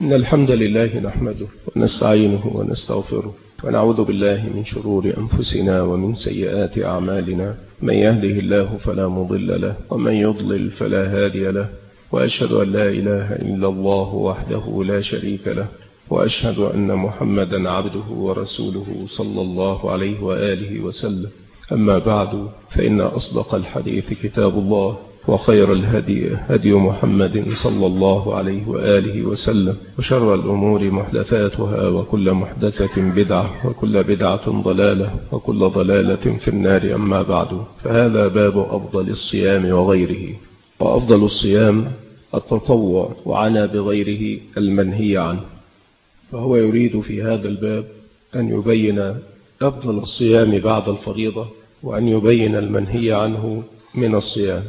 إن الحمد لله نحمده ونستعينه ونستغفره ونعوذ بالله من شرور أنفسنا ومن سيئات أعمالنا. من يهده الله فلا مضل له ومن يضلل فلا هادي له، وأشهد أن لا إله إلا الله وحده لا شريك له، وأشهد أن محمدا عبده ورسوله صلى الله عليه وآله وسلم. أما بعد، فإن أصدق الحديث كتاب الله، وخير الهدي هدي محمد صلى الله عليه وآله وسلم، وشر الأمور محدثاتها، وكل محدثة بدعة، وكل بدعة ضلالة، وكل ضلالة في النار. أما بعد، فهذا باب أفضل الصيام وغيره. وأفضل الصيام التطوع، وعلى بغيره المنهي عنه. فهو يريد في هذا الباب أن يبين أفضل الصيام بعد الفريضة، وأن يبين المنهي عنه من الصيام.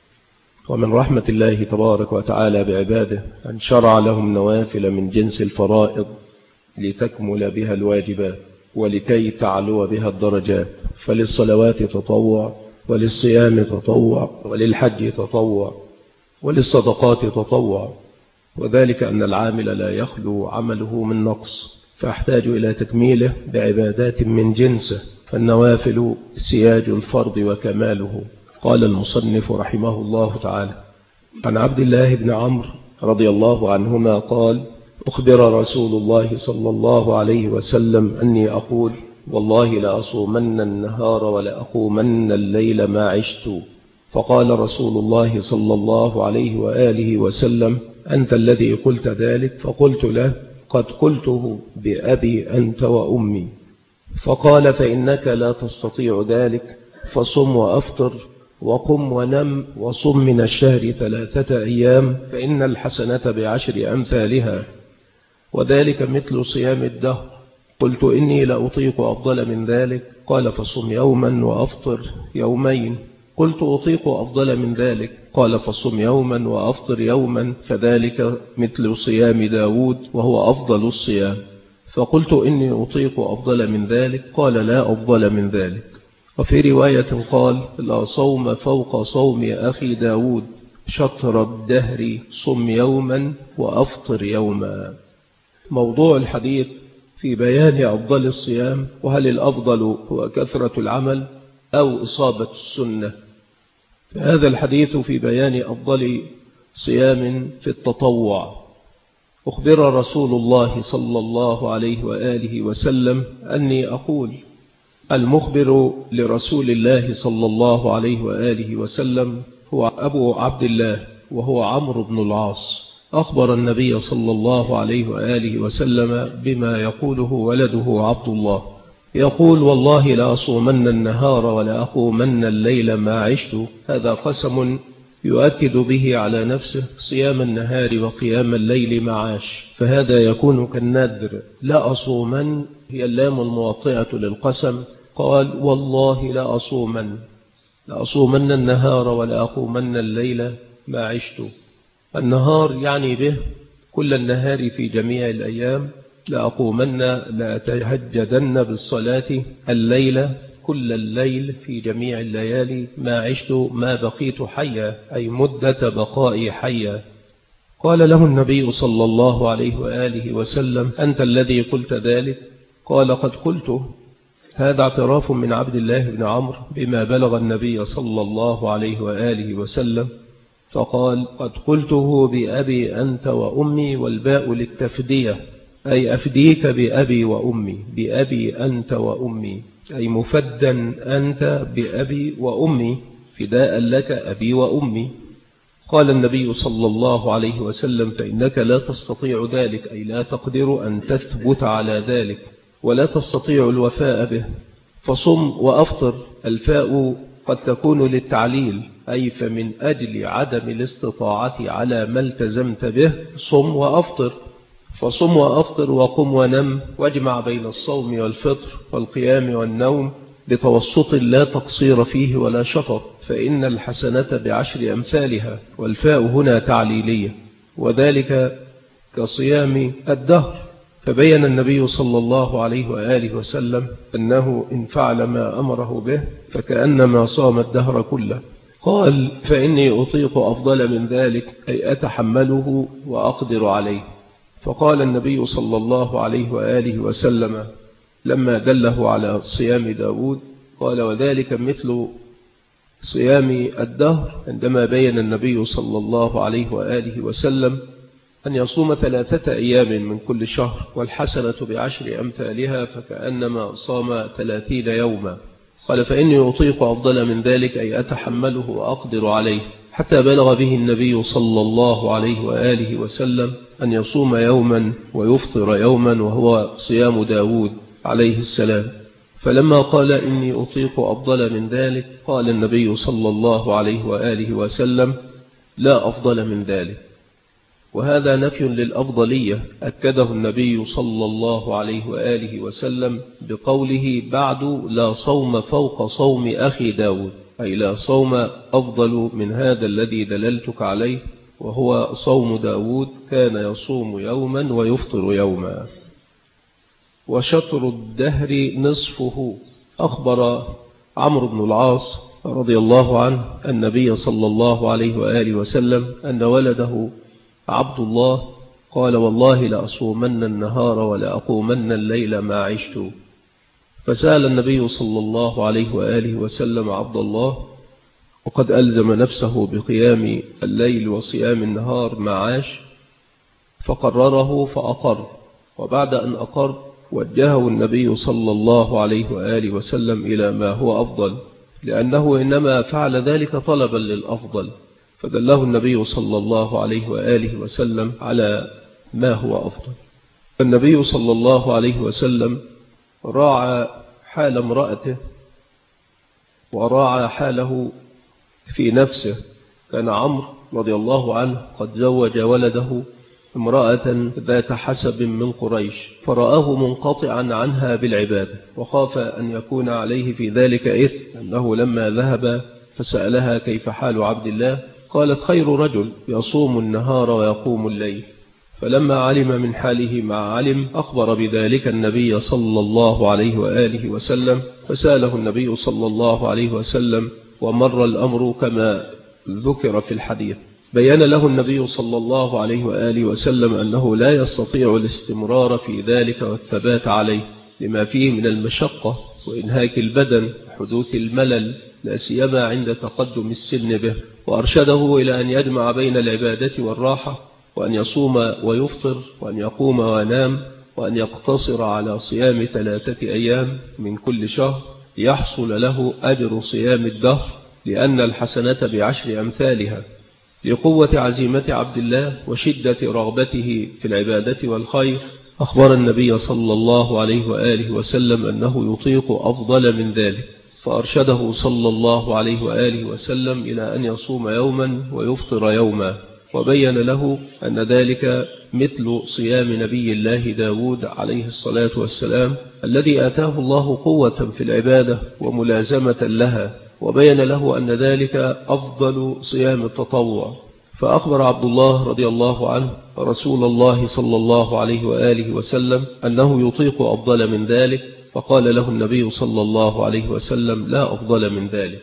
ومن رحمة الله تبارك وتعالى بعباده أن شرع لهم نوافل من جنس الفرائض لتكمل بها الواجبات، ولكي تعلو بها الدرجات. فللصلوات تطوع، وللصيام تطوع، وللحج تطوع، وللصدقات تطوع. وذلك أن العامل لا يخلو عمله من نقص، فاحتاج إلى تكميله بعبادات من جنسه. فالنوافل سياج الفرض وكماله. قال المصنف رحمه الله تعالى: عن عبد الله بن عمرو رضي الله عنهما قال: أخبر رسول الله صلى الله عليه وسلم أني أقول: والله لأصومن النهار ولأقومن الليل ما عشت. فقال رسول الله صلى الله عليه وآله وسلم: أنت الذي قلت ذلك؟ فقلت له: قد قلته بأبي أنت وأمي. فقال: فإنك لا تستطيع ذلك، فصم وأفطر، وقم ونم، وصم من الشهر 3 أيام، فإن الحسنة ب10 أمثالها، وذلك مثل صيام الدهر. قلت: إني لأطيق أفضل من ذلك. قال: فصم يوما وأفطر يومين. قلت: أطيق أفضل من ذلك. قال: فصم يوما وأفطر يوما، فذلك مثل صيام داود، وهو أفضل الصيام. فقلت: إني أطيق أفضل من ذلك. قال: لا أفضل من ذلك. وفي رواية قال: لا صوم فوق صوم أخي داود، شطر الدهر صم يوما وأفطر يوما. موضوع الحديث في بيان أفضل الصيام، وهل الأفضل هو كثرة العمل أو إصابة السنة. هذا الحديث في بيان أفضل صيام في التطوع. أخبر رسول الله صلى الله عليه وآله وسلم أني أقول. المخبر لرسول الله صلى الله عليه وآله وسلم هو أبو عبد الله، وهو عمرو بن العاص. أخبر النبي صلى الله عليه وآله وسلم بما يقوله ولده عبد الله. يقول: والله لا أصومن النهار ولا أقومن الليل ما عشت. هذا قسم يؤكد به على نفسه صيام النهار وقيام الليل معاش، فهذا يكون كالنذر. لا أصومن هي اللام الموطئة للقسم. قال: والله لا أصومن النهار ولا أقومن الليل ما عشت. النهار يعني به كل النهار في جميع الأيام. لا أقومن لا أتهجدن بالصلاة الليل كل الليل في جميع الليالي ما عشت، ما بقيت حيا، أي مدة بقائي حيا. قال له النبي صلى الله عليه وآله وسلم: أنت الذي قلت ذلك؟ قال: قد قلته. هذا اعتراف من عبد الله بن عمرو بما بلغ النبي صلى الله عليه وآله وسلم، فقال: قد قلته بأبي أنت وأمي، والباء للتفدية، أي أفديك بأبي وأمي. بأبي أنت وأمي، أي مفدا أنت بأبي وأمي، فداء لك أبي وأمي. قال النبي صلى الله عليه وسلم: فإنك لا تستطيع ذلك، أي لا تقدر أن تثبت على ذلك، ولا تستطيع الوفاء به. فصم وأفطر. الفاء قد تكون للتعليل، أي فمن أجل عدم الاستطاعة على ما التزمت به صم وأفطر. فصم وأفطر، وقم ونم، واجمع بين الصوم والفطر والقيام والنوم بتوسط لا تقصير فيه ولا شطط، فإن الحسنة ب10 أمثالها. والفاء هنا تعليلية، وذلك كصيام الدهر. فبين النبي صلى الله عليه وآله وسلم أنه إن فعل ما أمره به فكأنما صام الدهر كله. قال: فإني أطيق أفضل من ذلك، أي أتحمله وأقدر عليه. فقال النبي صلى الله عليه وآله وسلم لما دله على صيام داود قال وذلك مثل صيام الدهر، عندما بين النبي صلى الله عليه وآله وسلم أن يصوم 3 أيام من كل شهر، والحسنة ب10 أمثالها، فكأنما صام 30 يوما. قال فإني أطيق أفضل من ذلك، أي أتحمله وأقدر عليه، حتى بلغ به النبي صلى الله عليه وآله وسلم أن يصوم يوما ويفطر يوما، وهو صيام داود عليه السلام. فلما قال إني أطيق أفضل من ذلك قال النبي صلى الله عليه وآله وسلم لا أفضل من ذلك. وهذا نفي للأفضلية أكده النبي صلى الله عليه وآله وسلم بقوله بعد لا صوم فوق صوم أخي داود، أي لا صوم أفضل من هذا الذي دللتك عليه، وهو صوم داود كان يصوم يوما ويفطر يوما. وشطر الدهر نصفه. أخبر عمرو بن العاص رضي الله عنه النبي صلى الله عليه وآله وسلم أن ولده عبد الله قال والله لأصومن النهار ولا أقومن الليل ما عشت. فسأل النبي صلى الله عليه وآله وسلم عبد الله، وقد ألزم نفسه بقيام الليل وصيام النهار ما عاش، فقرره فأقر. وبعد أن أقر وجهه النبي صلى الله عليه وآله وسلم إلى ما هو أفضل، لأنه إنما فعل ذلك طلبا للأفضل، فدله النبي صلى الله عليه وآله وسلم على ما هو أفضل. النبي صلى الله عليه وسلم راعى حال امرأته وراعى حاله في نفسه. كان عمرو رضي الله عنه قد زوج ولده امرأة ذات حسب من قريش، فرآه منقطعا عنها بالعبادة، وخاف أن يكون عليه في ذلك إثم، أنه لما ذهب فسألها كيف حال عبد الله قالت خير رجل يصوم النهار ويقوم الليل. فلما علم من حاله ما علم أخبر بذلك النبي صلى الله عليه وآله وسلم، فسأله النبي صلى الله عليه وسلم ومر الأمر كما ذكر في الحديث. بيّن له النبي صلى الله عليه وآله وسلم أنه لا يستطيع الاستمرار في ذلك والثبات عليه، لما فيه من المشقة وإنهاك البدن وحدوث الملل، لا سيما عند تقدم السن به. وأرشده إلى أن يجمع بين العبادة والراحة، وأن يصوم ويفطر، وأن يقوم وينام، وأن يقتصر على صيام 3 أيام من كل شهر يحصل له أجر صيام الدهر، لأن الحسنة ب10 أمثالها. لقوة عزيمة عبد الله وشدة رغبته في العبادة والخير أخبر النبي صلى الله عليه وآله وسلم أنه يطيق أفضل من ذلك، فأرشده صلى الله عليه وآله وسلم إلى أن يصوم يوما ويفطر يوما، وبين له أن ذلك مثل صيام نبي الله داود عليه الصلاة والسلام، الذي آتاه الله قوة في العبادة وملازمة لها، وبين له أن ذلك أفضل صيام التطوع. فأخبر عبد الله رضي الله عنه رسول الله صلى الله عليه وآله وسلم أنه يطيق أفضل من ذلك، فقال له النبي صلى الله عليه وسلم لا أفضل من ذلك،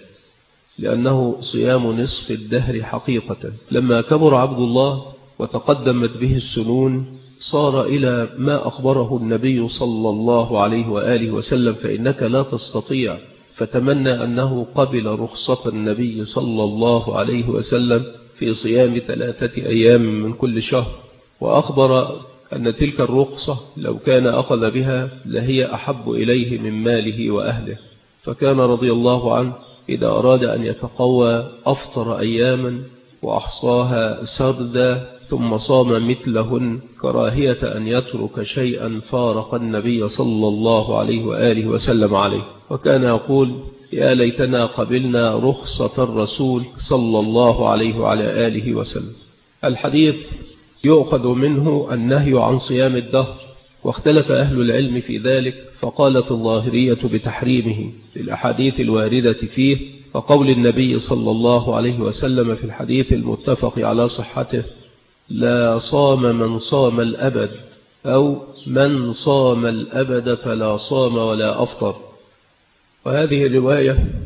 لأنه صيام نصف الدهر حقيقة. لما كبر عبد الله وتقدمت به السنون صار إلى ما أخبره النبي صلى الله عليه وآله وسلم فإنك لا تستطيع، فتمنى أنه قبل رخصة النبي صلى الله عليه وسلم في صيام 3 أيام من كل شهر، وأخبر أن تلك الرخصة لو كان أخذ بها لهي أحب إليه من ماله وأهله. فكان رضي الله عنه إذا أراد أن يتقوى أفطر أياما وأحصاها سردا ثم صام مثلهن، كراهية أن يترك شيئا فارق النبي صلى الله عليه وآله وسلم عليه. وكان يقول يا ليتنا قبلنا رخصة الرسول صلى الله عليه وعلى آله وسلم. الحديث يؤخذ منه النهي عن صيام الدهر، واختلف أهل العلم في ذلك، فقالت الظاهرية بتحريمه للأحاديث الواردة فيه، وقول النبي صلى الله عليه وسلم في الحديث المتفق على صحته لا صام من صام الأبد، أو من صام الأبد فلا صام ولا أفطر. وهذه الرواية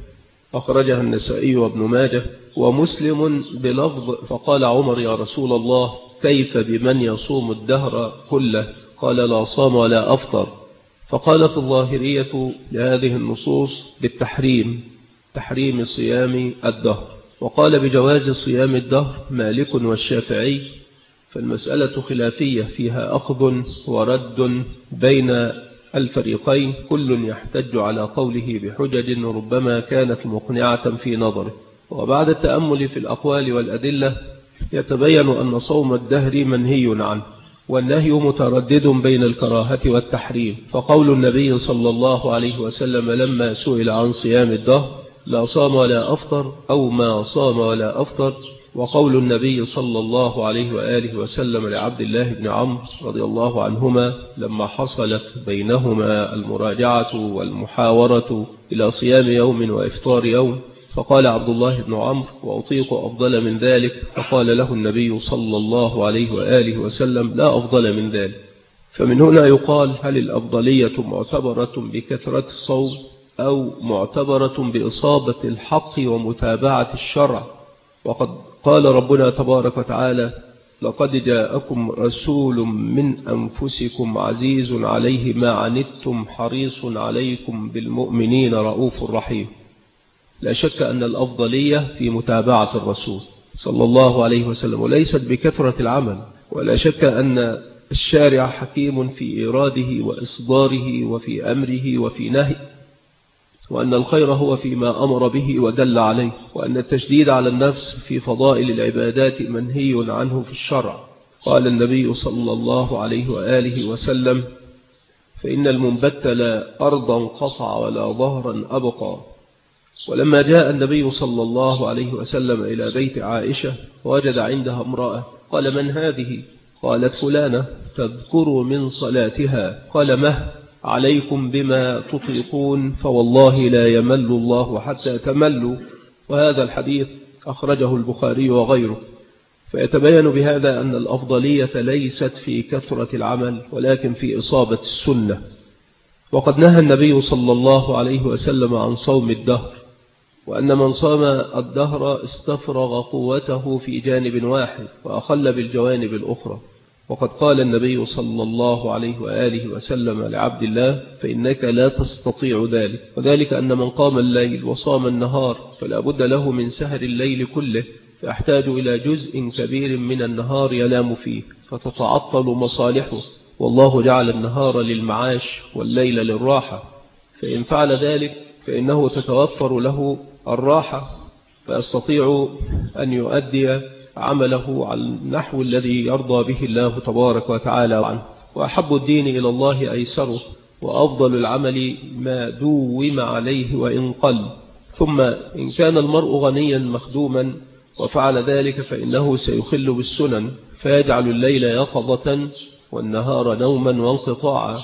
أخرجها النسائي وابن ماجه ومسلم بلفظ فقال عمر يا رسول الله كيف بمن يصوم الدهر كله؟ قال لا صام ولا أفطر. فقالت الظاهرية لهذه النصوص بالتحريم، تحريم صيام الدهر، وقال بجواز صيام الدهر مالك والشافعي. فالمسألة خلافية فيها أخذ ورد بين الفريقين، كل يحتج على قوله بحجج ربما كانت مقنعة في نظره. وبعد التأمل في الأقوال والأدلة يتبين أن صوم الدهر منهي عنه، والنهي متردد بين الكراهة والتحريم. فقول النبي صلى الله عليه وسلم لما سئل عن صيام الدهر لا صام ولا أفطر أو ما صام ولا أفطر، وقول النبي صلى الله عليه وآله وسلم لعبد الله بن عمرو رضي الله عنهما لما حصلت بينهما المراجعة والمحاورة إلى صيام يوم وإفطار يوم، فقال عبد الله بن عمرو وأطيق أفضل من ذلك، فقال له النبي صلى الله عليه وآله وسلم لا أفضل من ذلك. فمن هنا يقال هل الأفضلية معتبرة بكثرة الصوم أو معتبرة بإصابة الحق ومتابعة الشرع؟ وقد قال ربنا تبارك وتعالى لقد جاءكم رسول من أنفسكم عزيز عليه ما عنتم حريص عليكم بالمؤمنين رؤوف رحيم. لا شك أن الأفضلية في متابعة الرسول صلى الله عليه وسلم وليست بكثرة العمل، ولا شك أن الشارع حكيم في إيراده وإصداره وفي أمره وفي نهي، وأن الخير هو فيما أمر به ودل عليه، وأن التشديد على النفس في فضائل العبادات منهي عنه في الشرع. قال النبي صلى الله عليه وآله وسلم فإن المنبت لا أرضا قطع ولا ظهرا أبقى. ولما جاء النبي صلى الله عليه وسلم إلى بيت عائشة وجد عندها امرأة، قال من هذه؟ قالت فلانة تذكر من صلاتها. قال مه عليكم بما تطيقون فوالله لا يمل الله حتى تملوا. وهذا الحديث أخرجه البخاري وغيره. فيتبين بهذا أن الأفضلية ليست في كثرة العمل ولكن في إصابة السنة. وقد نهى النبي صلى الله عليه وسلم عن صوم الدهر، وأن من صام الدهر استفرغ قوته في جانب واحد وأخل بالجوانب الأخرى. وقد قال النبي صلى الله عليه وآله وسلم لعبد الله فإنك لا تستطيع ذلك، وذلك أن من قام الليل وصام النهار فلا بد له من سهر الليل كله، فيحتاج إلى جزء كبير من النهار ينام فيه فتتعطل مصالحه، والله جعل النهار للمعاش والليل للراحة، فإن فعل ذلك فإنه تتوفر له الراحة فيستطيع أن يؤدي عمله على النحو الذي يرضى به الله تبارك وتعالى عنه. وأحب الدين إلى الله أيسره، وأفضل العمل ما دوم عليه وإن قل. ثم إن كان المرء غنيا مخدوما وفعل ذلك فإنه سيخل بالسنن، فيجعل الليل يقظة والنهار نوما وانقطاعا،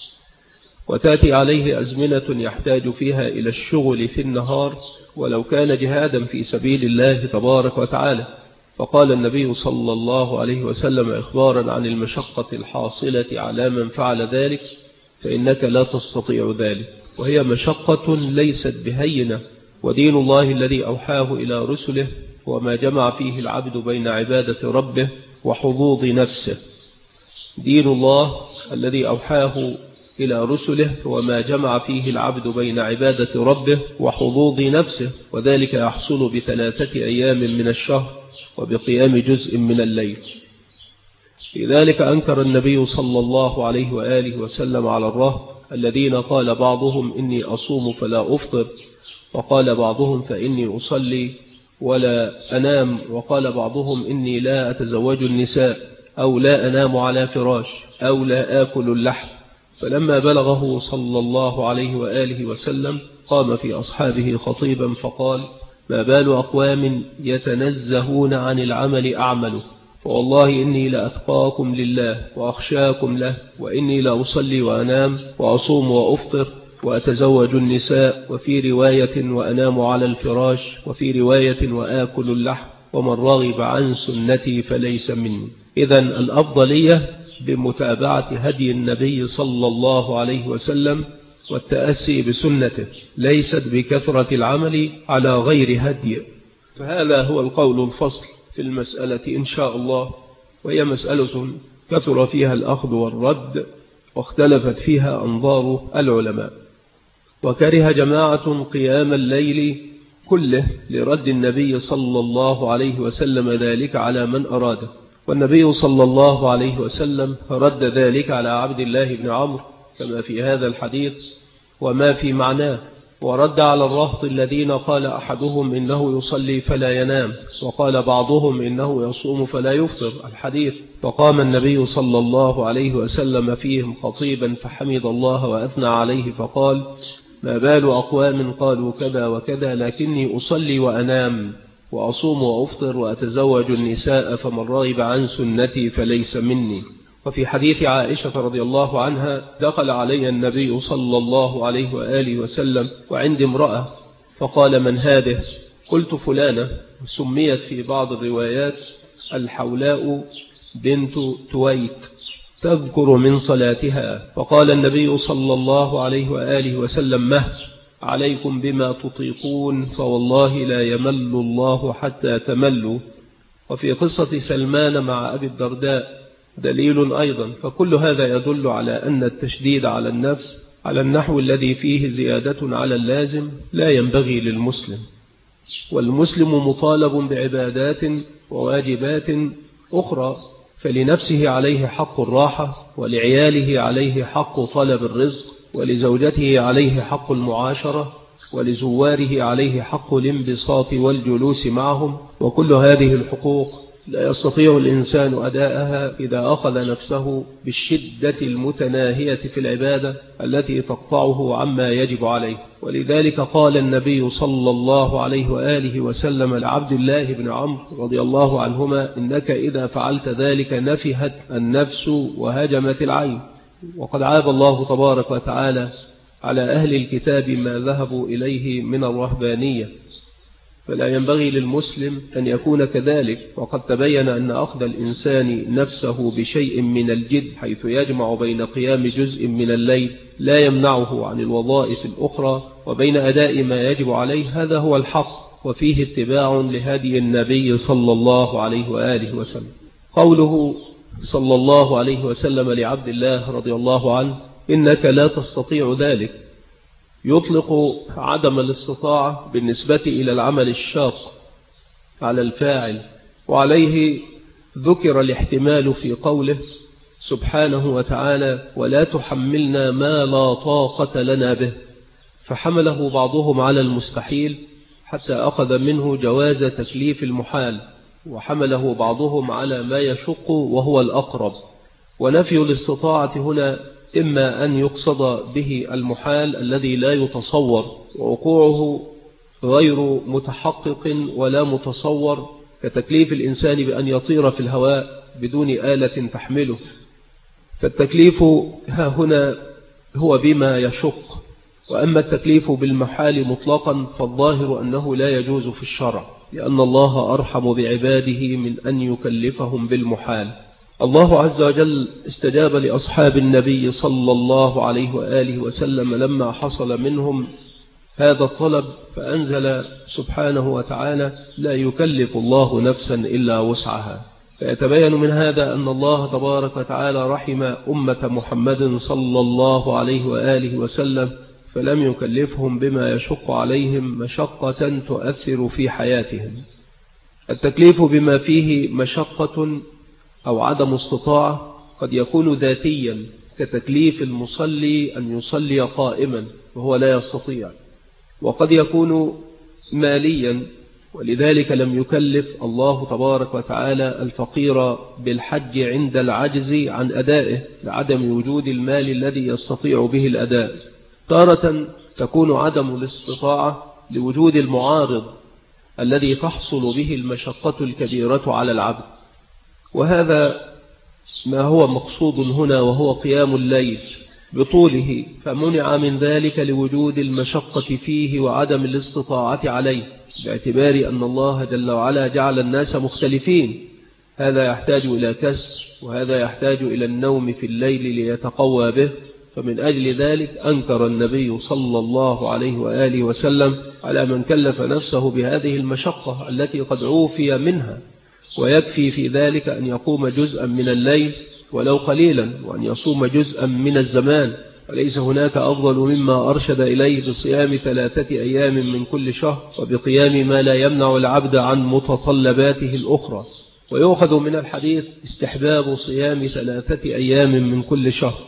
وتأتي عليه أزمنة يحتاج فيها إلى الشغل في النهار ولو كان جهادا في سبيل الله تبارك وتعالى. فقال النبي صلى الله عليه وسلم إخبارا عن المشقة الحاصلة على من فعل ذلك فإنك لا تستطيع ذلك، وهي مشقة ليست بهينة. ودين الله الذي أوحاه إلى رسله وما جمع فيه العبد بين عبادة ربه وحظوظ نفسه. دين الله الذي أوحاه إلى رسله وما جمع فيه العبد بين عبادة ربه وحظوظ نفسه، وذلك يحصل ب3 أيام من الشهر وبقيام جزء من الليل. لذلك أنكر النبي صلى الله عليه وآله وسلم على الرهط الذين قال بعضهم إني أصوم فلا أفطر، وقال بعضهم فإني أصلي ولا أنام، وقال بعضهم إني لا أتزوج النساء أو لا أنام على فراش أو لا آكل اللحم. فلما بلغه صلى الله عليه وآله وسلم قام في أصحابه خطيبا فقال ما بال أقوام يتنزهون عن العمل أعمله، فوالله إني لأتقاكم لله وأخشاكم له، وإني لأصلي وأنام وأصوم وأفطر وأتزوج النساء، وفي رواية وأنام على الفراش، وفي رواية وآكل اللحم، ومن رغب عن سنتي فليس مني. إذن الأفضلية بمتابعة هدي النبي صلى الله عليه وسلم والتأسي بسنته، ليست بكثرة العمل على غير هدي. فهذا هو القول الفصل في المسألة إن شاء الله، وهي مسألة كثر فيها الأخذ والرد، واختلفت فيها أنظار العلماء. وكره جماعة قيام الليل كله لرد النبي صلى الله عليه وسلم ذلك على من أراده، والنبي صلى الله عليه وسلم رد ذلك على عبد الله بن عمرو كما في هذا الحديث وما في معناه، ورد على الرهط الذين قال أحدهم إنه يصلي فلا ينام، وقال بعضهم إنه يصوم فلا يفطر الحديث. فقام النبي صلى الله عليه وسلم فيهم خطيبا فحمد الله وأثنى عليه فقال: ما بال أقوام قالوا كذا وكذا، لكني أصلي وأنام وأصوم وأفطر وأتزوج النساء، فمن رغب عن سنتي فليس مني. وفي حديث عائشة رضي الله عنها: دخل علي النبي صلى الله عليه وآله وسلم وعند امرأة فقال: من هذه؟ قلت: فلانة. سميت في بعض الروايات الحولاء بنت تويت، تذكر من صلاتها. فقال النبي صلى الله عليه وآله وسلم: مه عليكم بما تطيقون، فوالله لا يمل الله حتى تملوا. وفي قصة سلمان مع أبي الدرداء دليل أيضا. فكل هذا يدل على أن التشديد على النفس على النحو الذي فيه زيادة على اللازم لا ينبغي للمسلم، والمسلم مطالب بعبادات وواجبات أخرى، فلنفسه عليه حق الراحة، ولعياله عليه حق طلب الرزق، ولزوجته عليه حق المعاشرة، ولزواره عليه حق الانبساط والجلوس معهم. وكل هذه الحقوق لا يستطيع الإنسان أداءها إذا أخذ نفسه بالشدة المتناهية في العبادة التي تقطعه عما يجب عليه. ولذلك قال النبي صلى الله عليه وآله وسلم لعبد الله بن عمرو رضي الله عنهما: إنك إذا فعلت ذلك نفهت النفس وهجمت العين. وقد عاب الله تبارك وتعالى على أهل الكتاب ما ذهبوا إليه من الرهبانية، فلا ينبغي للمسلم أن يكون كذلك. وقد تبين أن أخذ الإنسان نفسه بشيء من الجد حيث يجمع بين قيام جزء من الليل لا يمنعه عن الوظائف الأخرى وبين أداء ما يجب عليه، هذا هو الحق، وفيه اتباع لهدي النبي صلى الله عليه وآله وسلم. قوله صلى الله عليه وسلم لعبد الله رضي الله عنه: إنك لا تستطيع ذلك، يطلق عدم الاستطاعة بالنسبة إلى العمل الشاق على الفاعل، وعليه ذكر الاحتمال في قوله سبحانه وتعالى: ولا تحملنا ما لا طاقة لنا به، فحمله بعضهم على المستحيل حتى أخذ منه جواز تكليف المحال، وحمله بعضهم على ما يشق وهو الأقرب. ونفي الاستطاعة هنا إما أن يقصد به المحال الذي لا يتصور ووقوعه غير متحقق ولا متصور، كتكليف الإنسان بأن يطير في الهواء بدون آلة تحمله، فالتكليف ها هنا هو بما يشق. وأما التكليف بالمحال مطلقا فالظاهر أنه لا يجوز في الشرع، لأن الله أرحم بعباده من أن يكلفهم بالمحال. الله عز وجل استجاب لأصحاب النبي صلى الله عليه وآله وسلم لما حصل منهم هذا الطلب، فأنزل سبحانه وتعالى: لا يكلف الله نفسا إلا وسعها. فيتبين من هذا أن الله تبارك وتعالى رحم أمة محمد صلى الله عليه وآله وسلم، فلم يكلفهم بما يشق عليهم مشقة تؤثر في حياتهم. التكليف بما فيه مشقة أو عدم استطاعة قد يكون ذاتيا، كتكليف المصلي أن يصلي قائما وهو لا يستطيع، وقد يكون ماليا، ولذلك لم يكلف الله تبارك وتعالى الفقير بالحج عند العجز عن أدائه لعدم وجود المال الذي يستطيع به الأداء. تارة تكون عدم الاستطاعة لوجود المعارض الذي تحصل به المشقة الكبيرة على العبد، وهذا ما هو مقصود هنا، وهو قيام الليل بطوله، فمنع من ذلك لوجود المشقة فيه وعدم الاستطاعة عليه، باعتبار أن الله جل وعلا جعل الناس مختلفين، هذا يحتاج إلى كسر وهذا يحتاج إلى النوم في الليل ليتقوى به، فمن أجل ذلك أنكر النبي صلى الله عليه وآله وسلم على من كلف نفسه بهذه المشقة التي قد عوفي منها، ويكفي في ذلك أن يقوم جزءا من الليل ولو قليلا، وأن يصوم جزءا من الزمان، وليس هناك أفضل مما أرشد إليه بصيام 3 أيام من كل شهر، وبقيام ما لا يمنع العبد عن متطلباته الأخرى. ويؤخذ من الحديث استحباب صيام 3 أيام من كل شهر.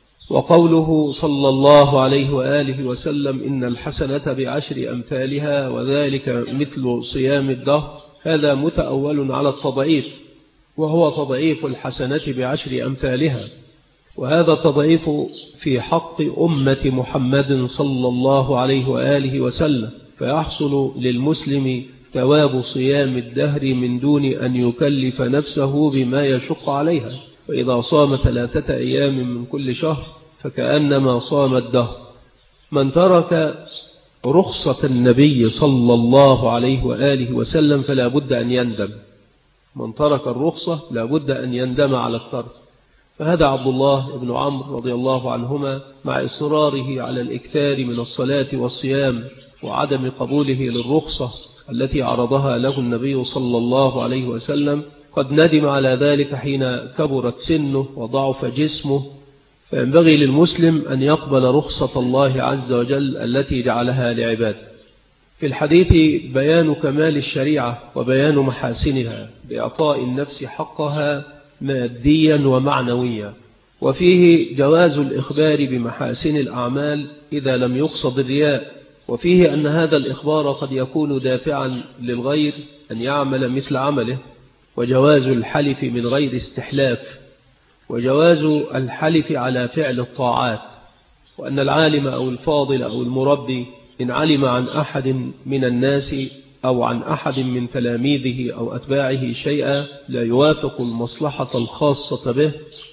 وقوله صلى الله عليه وآله وسلم إن الحسنة ب10 أمثالها وذلك مثل صيام الدهر، هذا متأول على التضعيف، وهو تضعيف الحسنة ب10 أمثالها، وهذا التضعيف في حق أمة محمد صلى الله عليه وآله وسلم، فيحصل للمسلم ثواب صيام الدهر من دون أن يكلف نفسه بما يشق عليها. وإذا صام 3 أيام من كل شهر فكأنما صام الدهر. من ترك رخصة النبي صلى الله عليه وآله وسلم فلا بد أن يندم. من ترك الرخصة لا بد أن يندم على الترك. فهذا عبد الله بن عمرو رضي الله عنهما مع إصراره على الإكثار من الصلاة والصيام وعدم قبوله للرخصة التي عرضها له النبي صلى الله عليه وسلم، قد ندم على ذلك حين كبرت سنه وضعف جسمه. فينبغي للمسلم أن يقبل رخصة الله عز وجل التي جعلها لعباده. في الحديث بيان كمال الشريعة وبيان محاسنها بإعطاء النفس حقها ماديا ومعنويا، وفيه جواز الإخبار بمحاسن الأعمال إذا لم يقصد الرياء، وفيه أن هذا الإخبار قد يكون دافعا للغير أن يعمل مثل عمله، وجواز الحلف من غير استحلاف، وجواز الحلف على فعل الطاعات، وأن العالم أو الفاضل أو المربي إن علم عن أحد من الناس أو عن أحد من تلاميذه أو أتباعه شيئا لا يوافق المصلحة الخاصة به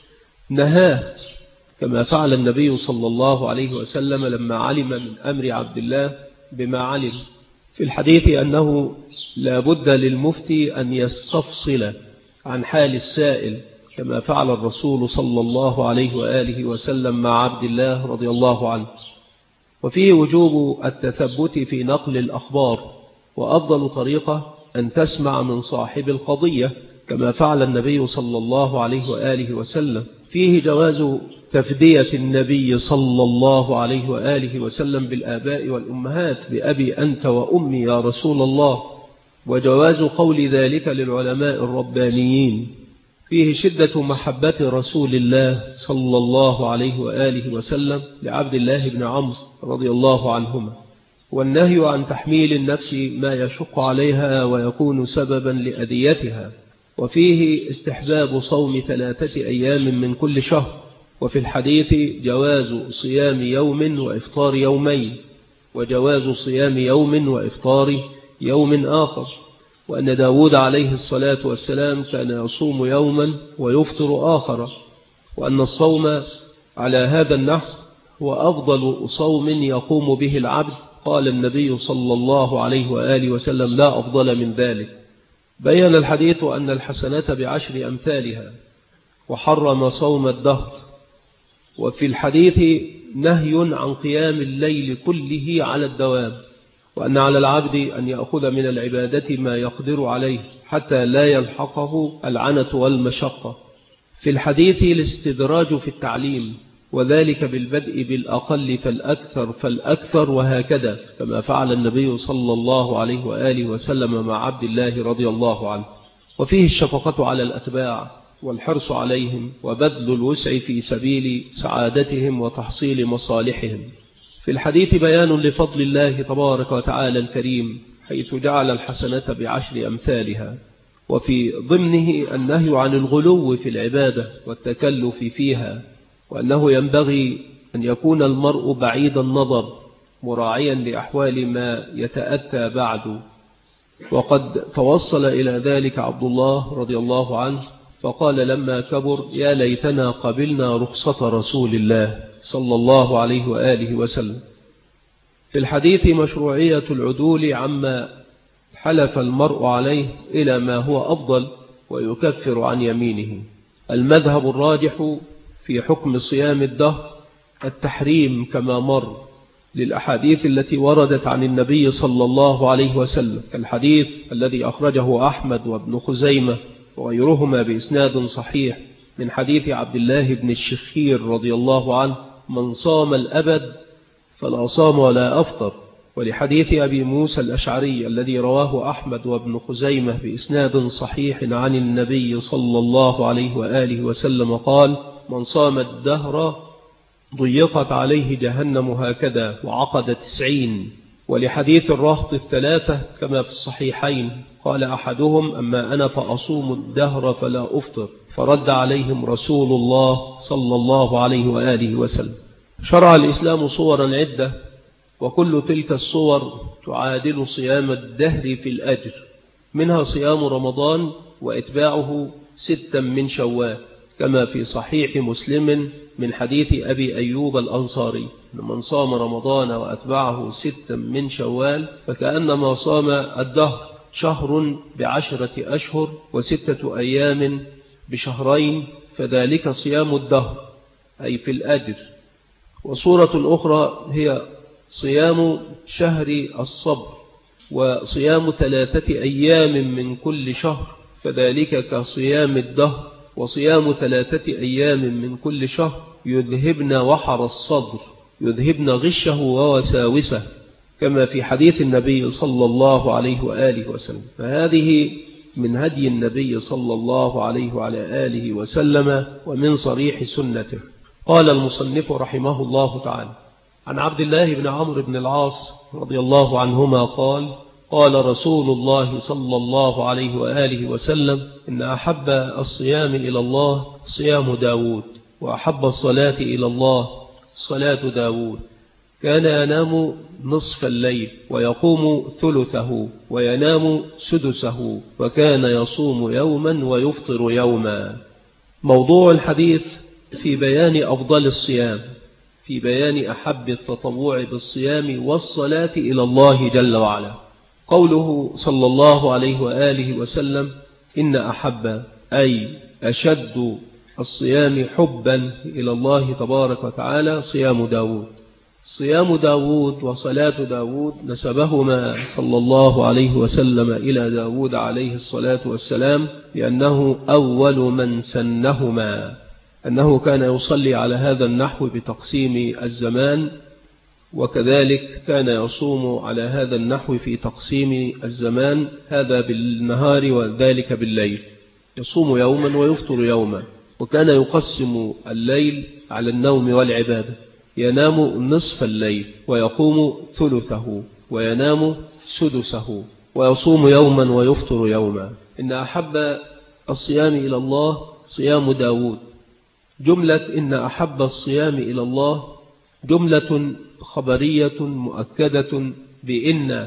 نهاه، كما فعل النبي صلى الله عليه وسلم لما علم من أمر عبد الله بما علم. في الحديث أنه لا بد للمفتي أن يستفصل عن حال السائل كما فعل الرسول صلى الله عليه وآله وسلم مع عبد الله رضي الله عنه. وفيه وجوب التثبت في نقل الأخبار، وأفضل طريقة أن تسمع من صاحب القضية كما فعل النبي صلى الله عليه وآله وسلم. فيه جواز تفدية النبي صلى الله عليه وآله وسلم بالآباء والأمهات بأبي أنت وأمي يا رسول الله، وجواز قول ذلك للعلماء الربانيين. فيه شدة محبة رسول الله صلى الله عليه وآله وسلم لعبد الله بن عمرو رضي الله عنهما، والنهي عن تحميل النفس ما يشق عليها ويكون سببا لأذيتها. وفيه استحباب صوم 3 أيام من كل شهر. وفي الحديث جواز صيام يوم وإفطار يومين، وجواز صيام يوم وإفطار يوم آخر، وأن داود عليه الصلاة والسلام كان يصوم يوما ويفطر آخر، وأن الصوم على هذا النحو هو أفضل صوم يقوم به العبد. قال النبي صلى الله عليه وآله وسلم لا أفضل من ذلك. بيّن الحديث أن الحسنة ب10 أمثالها، وحرم صوم الدهر. وفي الحديث نهي عن قيام الليل كله على الدوام، وأن على العبد أن يأخذ من العبادة ما يقدر عليه حتى لا يلحقه العنة والمشقة. في الحديث الاستدراج في التعليم، وذلك بالبدء بالأقل فالأكثر فالأكثر، وهكذا كما فعل النبي صلى الله عليه وآله وسلم مع عبد الله رضي الله عنه. وفيه الشفقة على الأتباع والحرص عليهم وبذل الوسع في سبيل سعادتهم وتحصيل مصالحهم. في الحديث بيان لفضل الله تبارك وتعالى الكريم حيث جعل الحسنة ب10 أمثالها، وفي ضمنه النهي عن الغلو في العبادة والتكلف فيها، وأنه ينبغي أن يكون المرء بعيد النظر مراعيا لأحوال ما يتأتى بعد. وقد توصل إلى ذلك عبد الله رضي الله عنه فقال لما كبر يا ليتنا قبلنا رخصة رسول الله صلى الله عليه وآله وسلم. في الحديث مشروعية العدول عما حلف المرء عليه إلى ما هو أفضل ويكفر عن يمينه. المذهب الراجح في حكم صيام الدهر التحريم كما مر للأحاديث التي وردت عن النبي صلى الله عليه وسلم، كالحديث الذي أخرجه أحمد وابن خزيمة وغيرهما بإسناد صحيح من حديث عبد الله بن الشخير رضي الله عنه: من صام الأبد فلا صام ولا أفطر. ولحديث أبي موسى الأشعري الذي رواه أحمد وابن خزيمة بإسناد صحيح عن النبي صلى الله عليه وآله وسلم قال: من صام الدهر ضيقت عليه جهنم هكذا وعقد 90. ولحديث الرهط الثلاثة كما في الصحيحين قال أحدهم: أما أنا فأصوم الدهر فلا أفطر، فرد عليهم رسول الله صلى الله عليه وآله وسلم. شرع الإسلام صورا عدة، وكل تلك الصور تعادل صيام الدهر في الأجر، منها صيام رمضان وإتباعه 6 من شوال، كما في صحيح مسلم من حديث أبي أيوب الأنصاري: من صام رمضان وأتبعه 6 من شوال فكأنما صام الدهر، شهر ب10 أشهر و6 أيام بشهرين، فذلك صيام الدهر أي في الأجر. وصورة أخرى هي صيام شهر الصبر، وصيام 3 أيام من كل شهر، فذلك كصيام الدهر. وصيام 3 أيام من كل شهر يذهبن وحر الصدر، يذهبن غشه ووساوسه، كما في حديث النبي صلى الله عليه وآله وسلم. فهذه من هدي النبي صلى الله عليه وعلى آله وسلم ومن صريح سنته. قال المصنف رحمه الله تعالى: عن عبد الله بن عمرو بن العاص رضي الله عنهما قال: قال رسول الله صلى الله عليه وآله وسلم: إن أحب الصيام إلى الله صيام داود، وأحب الصلاة إلى الله صلاة داود. كان ينام نصف الليل ويقوم ثلثه وينام سدسه، وكان يصوم يوما ويفطر يوما. موضوع الحديث في بيان أفضل الصيام، في بيان أحب التطوع بالصيام والصلاة إلى الله جل وعلا. قوله صلى الله عليه وآله وسلم: إن أحب أي أشد الصيام حبا إلى الله تبارك وتعالى صيام داود. صيام داود وصلاة داود نسبهما صلى الله عليه وسلم إلى داود عليه الصلاة والسلام، لأنه أول من سنهما، أنه كان يصلي على هذا النحو بتقسيم الزمان، وكذلك كان يصوم على هذا النحو في تقسيم الزمان، هذا بالنهار وذلك بالليل، يصوم يوما ويفطر يوما. وكان يقسم الليل على النوم والعبادة، ينام نصف الليل ويقوم ثلثه وينام سدسه، ويصوم يوما ويفطر يوما. إن أحب الصيام إلى الله صيام داود. جملة إن أحب الصيام إلى الله جملة خبرية مؤكدة بإن،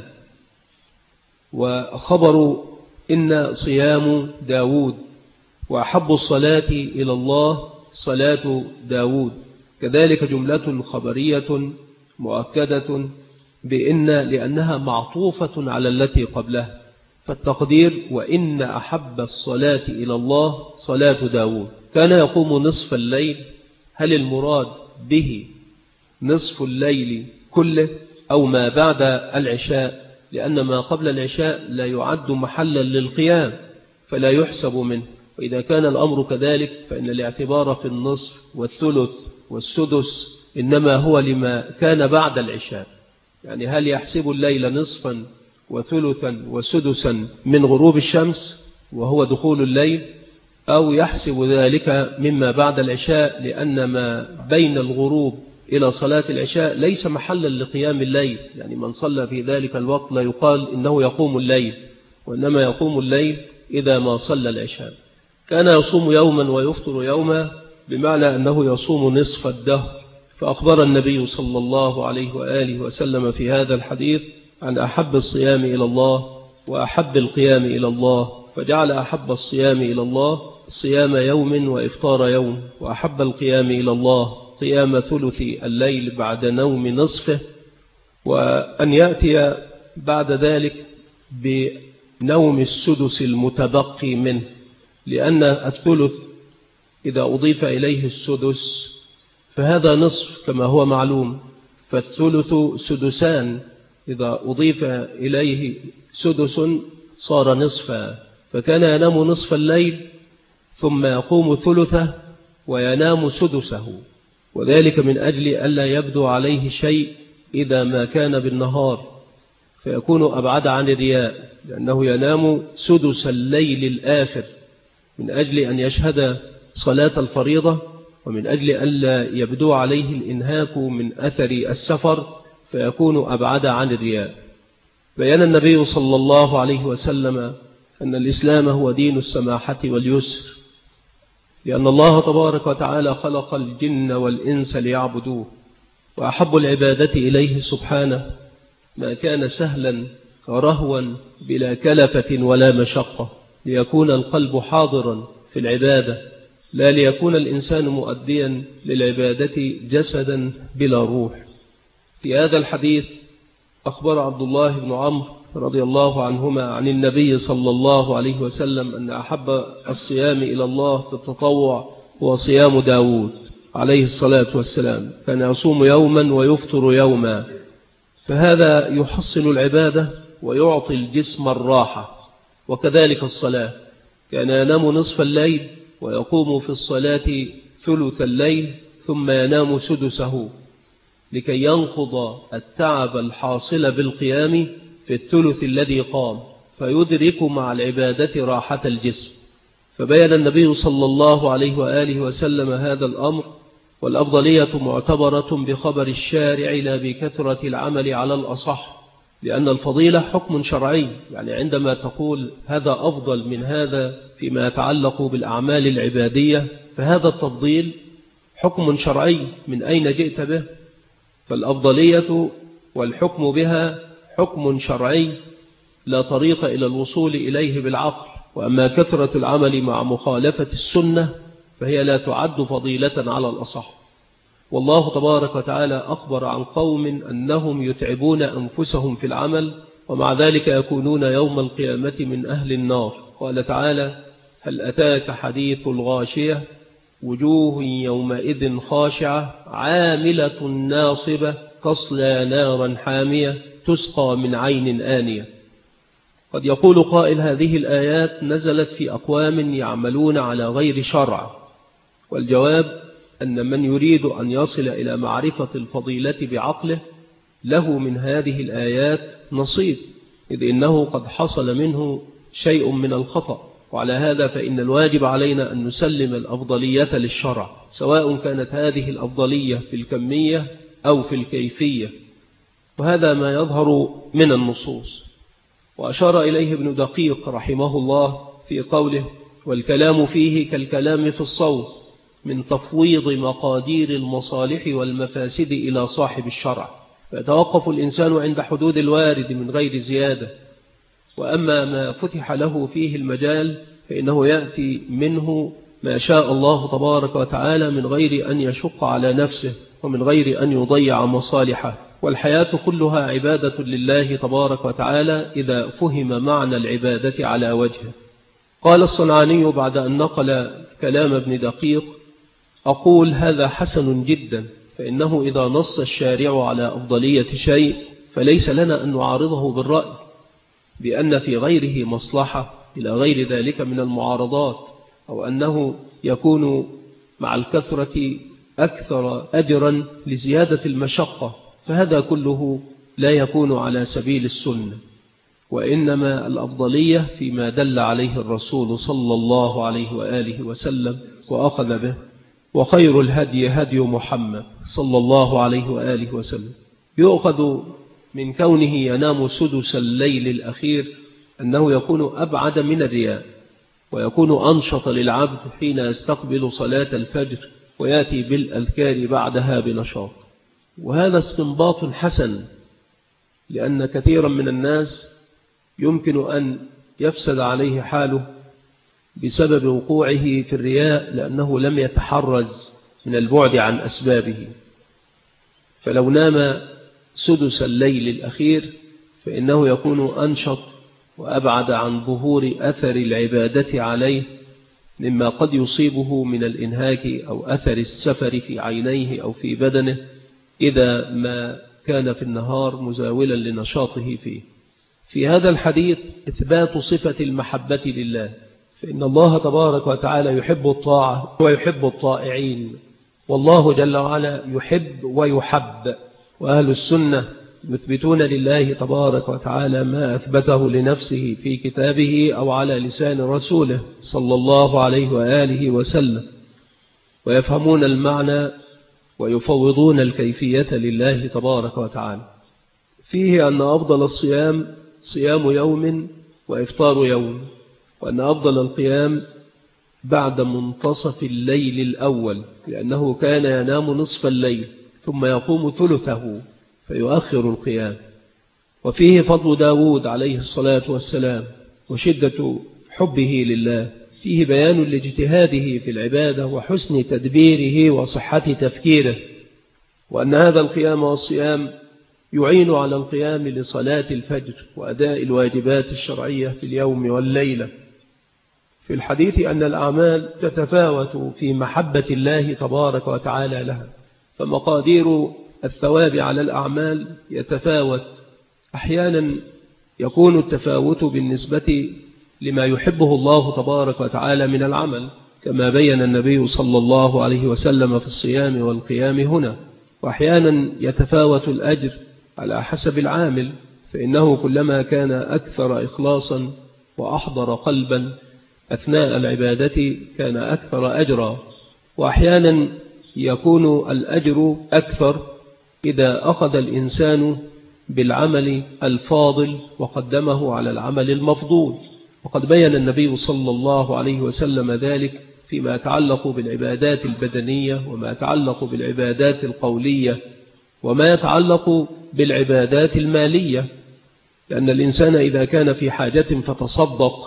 وخبر إن صيام داود، وأحب الصلاة إلى الله صلاة داود، كذلك جملة خبرية مؤكدة بإن لأنها معطوفة على التي قبلها، فالتقدير: وإن أحب الصلاة إلى الله صلاة داود. كان يقوم نصف الليل، هل المراد به نصف الليل كله أو ما بعد العشاء؟ لأن ما قبل العشاء لا يعد محلا للقيام فلا يحسب منه. وإذا كان الأمر كذلك فإن الاعتبار في النصف والثلث والسدس إنما هو لما كان بعد العشاء. يعني هل يحسب الليل نصفا وثلثا وسدسا من غروب الشمس وهو دخول الليل، أو يحسب ذلك مما بعد العشاء، لأن ما بين الغروب إلى صلاة العشاء ليس محلا لقيام الليل. يعني من صلى في ذلك الوقت لا يقال إنه يقوم الليل، وإنما يقوم الليل إذا ما صلى العشاء. كان يصوم يوما ويفطر يوما، بمعنى أنه يصوم نصف الدهر. فأخبر النبي صلى الله عليه وآله وسلم في هذا الحديث عن أحب الصيام إلى الله وأحب القيام إلى الله، فجعل أحب الصيام إلى الله صيام يوم وإفطار يوم، وأحب القيام إلى الله قيام ثلث الليل بعد نوم نصفه، وأن يأتي بعد ذلك بنوم السدس المتبقي منه، لأن الثلث إذا أضيف إليه السدس فهذا نصف كما هو معلوم، فالثلث سدسان، إذا أضيف إليه سدس صار نصفا، فكان ينام نصف الليل ثم يقوم ثلثه وينام سدسه، وذلك من أجل ألا يبدو عليه شيء إذا ما كان بالنهار، فيكون أبعد عن الرياء، لأنه ينام سدس الليل الآخر من أجل أن يشهد صلاة الفريضة، ومن أجل ألا يبدو عليه الإنهاك من أثر السفر، فيكون أبعد عن الرياء. بيان النبي صلى الله عليه وسلم أن الإسلام هو دين السماحة واليسر، لأن الله تبارك وتعالى خلق الجن والإنس ليعبدوه، وأحب العبادة إليه سبحانه ما كان سهلا رهوا بلا كلفة ولا مشقة، ليكون القلب حاضرا في العبادة، لا ليكون الإنسان مؤديا للعبادة جسدا بلا روح. في هذا الحديث أخبر عبد الله بن عمرو رضي الله عنهما عن النبي صلى الله عليه وسلم أن أحب الصيام إلى الله في التطوع هو صيام داود عليه الصلاة والسلام، كان يصوم يوما ويفطر يوما، فهذا يحصل العبادة ويعطي الجسم الراحة. وكذلك الصلاة، كان ينام نصف الليل ويقوم في الصلاة ثلث الليل ثم ينام سدسه، لكي ينقض التعب الحاصل بالقيام في الثلث الذي قام، فيدرك مع العبادة راحة الجسم. فبين النبي صلى الله عليه وآله وسلم هذا الأمر، والأفضلية معتبرة بخبر الشارع لا بكثرة العمل على الأصح، لأن الفضيلة حكم شرعي، يعني عندما تقول هذا أفضل من هذا فيما يتعلق بالأعمال العبادية، فهذا التفضيل حكم شرعي من أين جئت به؟ فالأفضلية والحكم بها حكم شرعي لا طريق إلى الوصول إليه بالعقل، وأما كثرة العمل مع مخالفة السنة فهي لا تعد فضيلة على الأصح. والله تبارك وتعالى أخبر عن قوم أنهم يتعبون أنفسهم في العمل، ومع ذلك يكونون يوم القيامة من أهل النار. قال تعالى: هل أتاك حديث الغاشية وجوه يومئذ خاشعة عاملة ناصبة تصلى نارا حامية تسقى من عين آنية. قد يقول قائل: هذه الآيات نزلت في أقوام يعملون على غير شرع، والجواب أن من يريد أن يصل إلى معرفة الفضيلة بعقله له من هذه الآيات نصيب، إذ إنه قد حصل منه شيء من الخطأ، وعلى هذا فإن الواجب علينا أن نسلم الأفضلية للشرع، سواء كانت هذه الأفضلية في الكمية أو في الكيفية، وهذا ما يظهر من النصوص. وأشار إليه ابن دقيق رحمه الله في قوله: والكلام فيه كالكلام في الصوت، من تفويض مقادير المصالح والمفاسد إلى صاحب الشرع، فيتوقف الإنسان عند حدود الوارد من غير زيادة، وأما ما فتح له فيه المجال فإنه يأتي منه ما شاء الله تبارك وتعالى من غير أن يشق على نفسه ومن غير أن يضيع مصالحه. والحياة كلها عبادة لله تبارك وتعالى إذا فهم معنى العبادة على وجهه. قال الصنعاني بعد أن نقل كلام ابن دقيق: أقول هذا حسن جدا، فإنه إذا نص الشارع على أفضلية شيء فليس لنا أن نعارضه بالرأي بأن في غيره مصلحة إلى غير ذلك من المعارضات، أو أنه يكون مع الكثرة أكثر أجرا لزيادة المشقة، فهذا كله لا يكون على سبيل السنة، وإنما الأفضلية فيما دل عليه الرسول صلى الله عليه وآله وسلم وأخذ به. وخير الهدي هدي محمد صلى الله عليه وآله وسلم. يؤخذ من كونه ينام سدس الليل الأخير أنه يكون أبعد من الرياء، ويكون أنشط للعبد حين يستقبل صلاة الفجر ويأتي بالأذكار بعدها بنشاط. وهذا استنباط حسن، لأن كثيرا من الناس يمكن أن يفسد عليه حاله بسبب وقوعه في الرياء، لأنه لم يتحرز من البعد عن أسبابه. فلو نام سدس الليل الأخير فإنه يكون أنشط وأبعد عن ظهور أثر العبادة عليه، مما قد يصيبه من الإنهاك أو أثر السفر في عينيه أو في بدنه إذا ما كان في النهار مزاولا لنشاطه فيه. في هذا الحديث إثبات صفة المحبة لله، فإن الله تبارك وتعالى يحب الطاعة ويحب الطائعين، والله جل وعلا يحب ويحب. وأهل السنة يثبتون لله تبارك وتعالى ما أثبته لنفسه في كتابه أو على لسان رسوله صلى الله عليه وآله وسلم، ويفهمون المعنى ويفوضون الكيفية لله تبارك وتعالى. فيه أن أفضل الصيام صيام يوم وإفطار يوم، وأن أفضل القيام بعد منتصف الليل الأول، لأنه كان ينام نصف الليل ثم يقوم ثلثه فيؤخر القيام. وفيه فضل داود عليه الصلاة والسلام وشدة حبه لله، فيه بيان لاجتهاده في العبادة وحسن تدبيره وصحة تفكيره، وأن هذا القيام والصيام يعين على القيام لصلاة الفجر وأداء الواجبات الشرعية في اليوم والليلة. في الحديث أن الأعمال تتفاوت في محبة الله تبارك وتعالى لها، فمقادير الثواب على الأعمال يتفاوت. أحيانا يكون التفاوت بالنسبة لما يحبه الله تبارك وتعالى من العمل، كما بين النبي صلى الله عليه وسلم في الصيام والقيام هنا. وأحيانا يتفاوت الأجر على حسب العامل، فإنه كلما كان أكثر إخلاصا وأحضر قلبا أثناء العبادة كان أكثر أجرا. وأحيانا يكون الأجر أكثر إذا أخذ الإنسان بالعمل الفاضل وقدمه على العمل المفضول. وقد بين النبي صلى الله عليه وسلم ذلك فيما يتعلق بالعبادات البدنية وما يتعلق بالعبادات القولية وما يتعلق بالعبادات المالية، لأن الإنسان إذا كان في حاجة فتصدق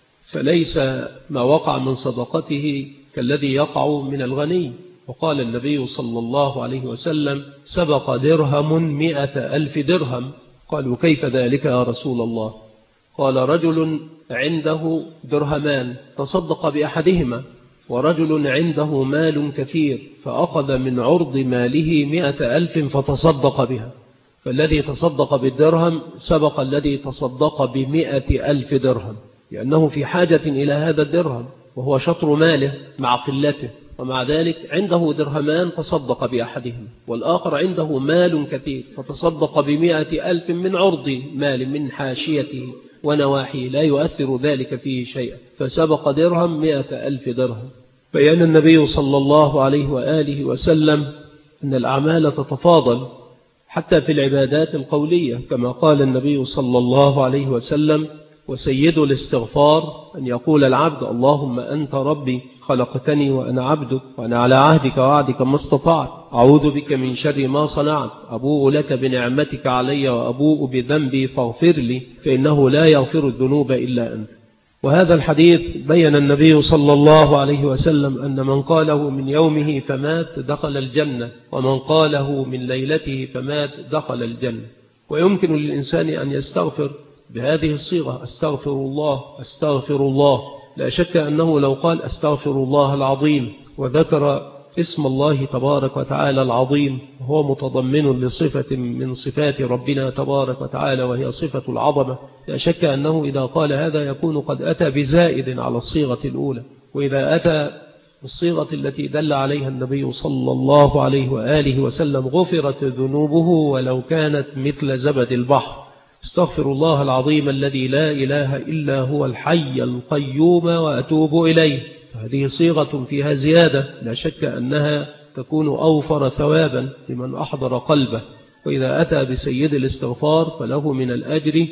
فليس ما وقع من صدقته كالذي يقع من الغني. وقال النبي صلى الله عليه وسلم: سبق درهم 100,000 درهم. قالوا: كيف ذلك يا رسول الله؟ قال: رجل عنده درهمان تصدق بأحدهما، ورجل عنده مال كثير فأخذ من عرض ماله 100,000 فتصدق بها، فالذي تصدق بالدرهم سبق الذي تصدق ب100,000 درهم، لأنه في حاجة إلى هذا الدرهم وهو شطر ماله مع قلته، ومع ذلك عنده درهمان تصدق بأحدهم، والآخر عنده مال كثير فتصدق ب100,000 من عرض مال من حاشيته ونواحيه لا يؤثر ذلك فيه شيئا، فسبق درهم 100,000 درهم. بيان النبي صلى الله عليه وآله وسلم أن الأعمال تتفاضل حتى في العبادات القولية، كما قال النبي صلى الله عليه وسلم: وسيد الاستغفار أن يقول العبد: اللهم أنت ربي خلقتني وأنا عبدك، وأنا على عهدك ووعدك ما استطعت، أعوذ بك من شر ما صنعت، أبوء لك بنعمتك علي وأبوء بذنبي فاغفر لي فإنه لا يغفر الذنوب إلا أنت. وهذا الحديث بين النبي صلى الله عليه وسلم أن من قاله من يومه فمات دخل الجنة، ومن قاله من ليلته فمات دخل الجنة. ويمكن للإنسان أن يستغفر بهذه الصيغة: أستغفر الله أستغفر الله. لا شك أنه لو قال أستغفر الله العظيم وذكر اسم الله تبارك وتعالى العظيم وهو متضمن لصفة من صفات ربنا تبارك وتعالى وهي صفة العظمة، لا شك أنه إذا قال هذا يكون قد أتى بزائد على الصيغة الأولى. وإذا أتى بالصيغة التي دل عليها النبي صلى الله عليه وآله وسلم غفرت ذنوبه ولو كانت مثل زبد البحر. استغفر الله العظيم الذي لا إله إلا هو الحي القيوم وأتوب إليه. هذه صيغة فيها زيادة لا شك أنها تكون أوفر ثوابا لمن أحضر قلبه. وإذا أتى بسيد الاستغفار فله من الأجر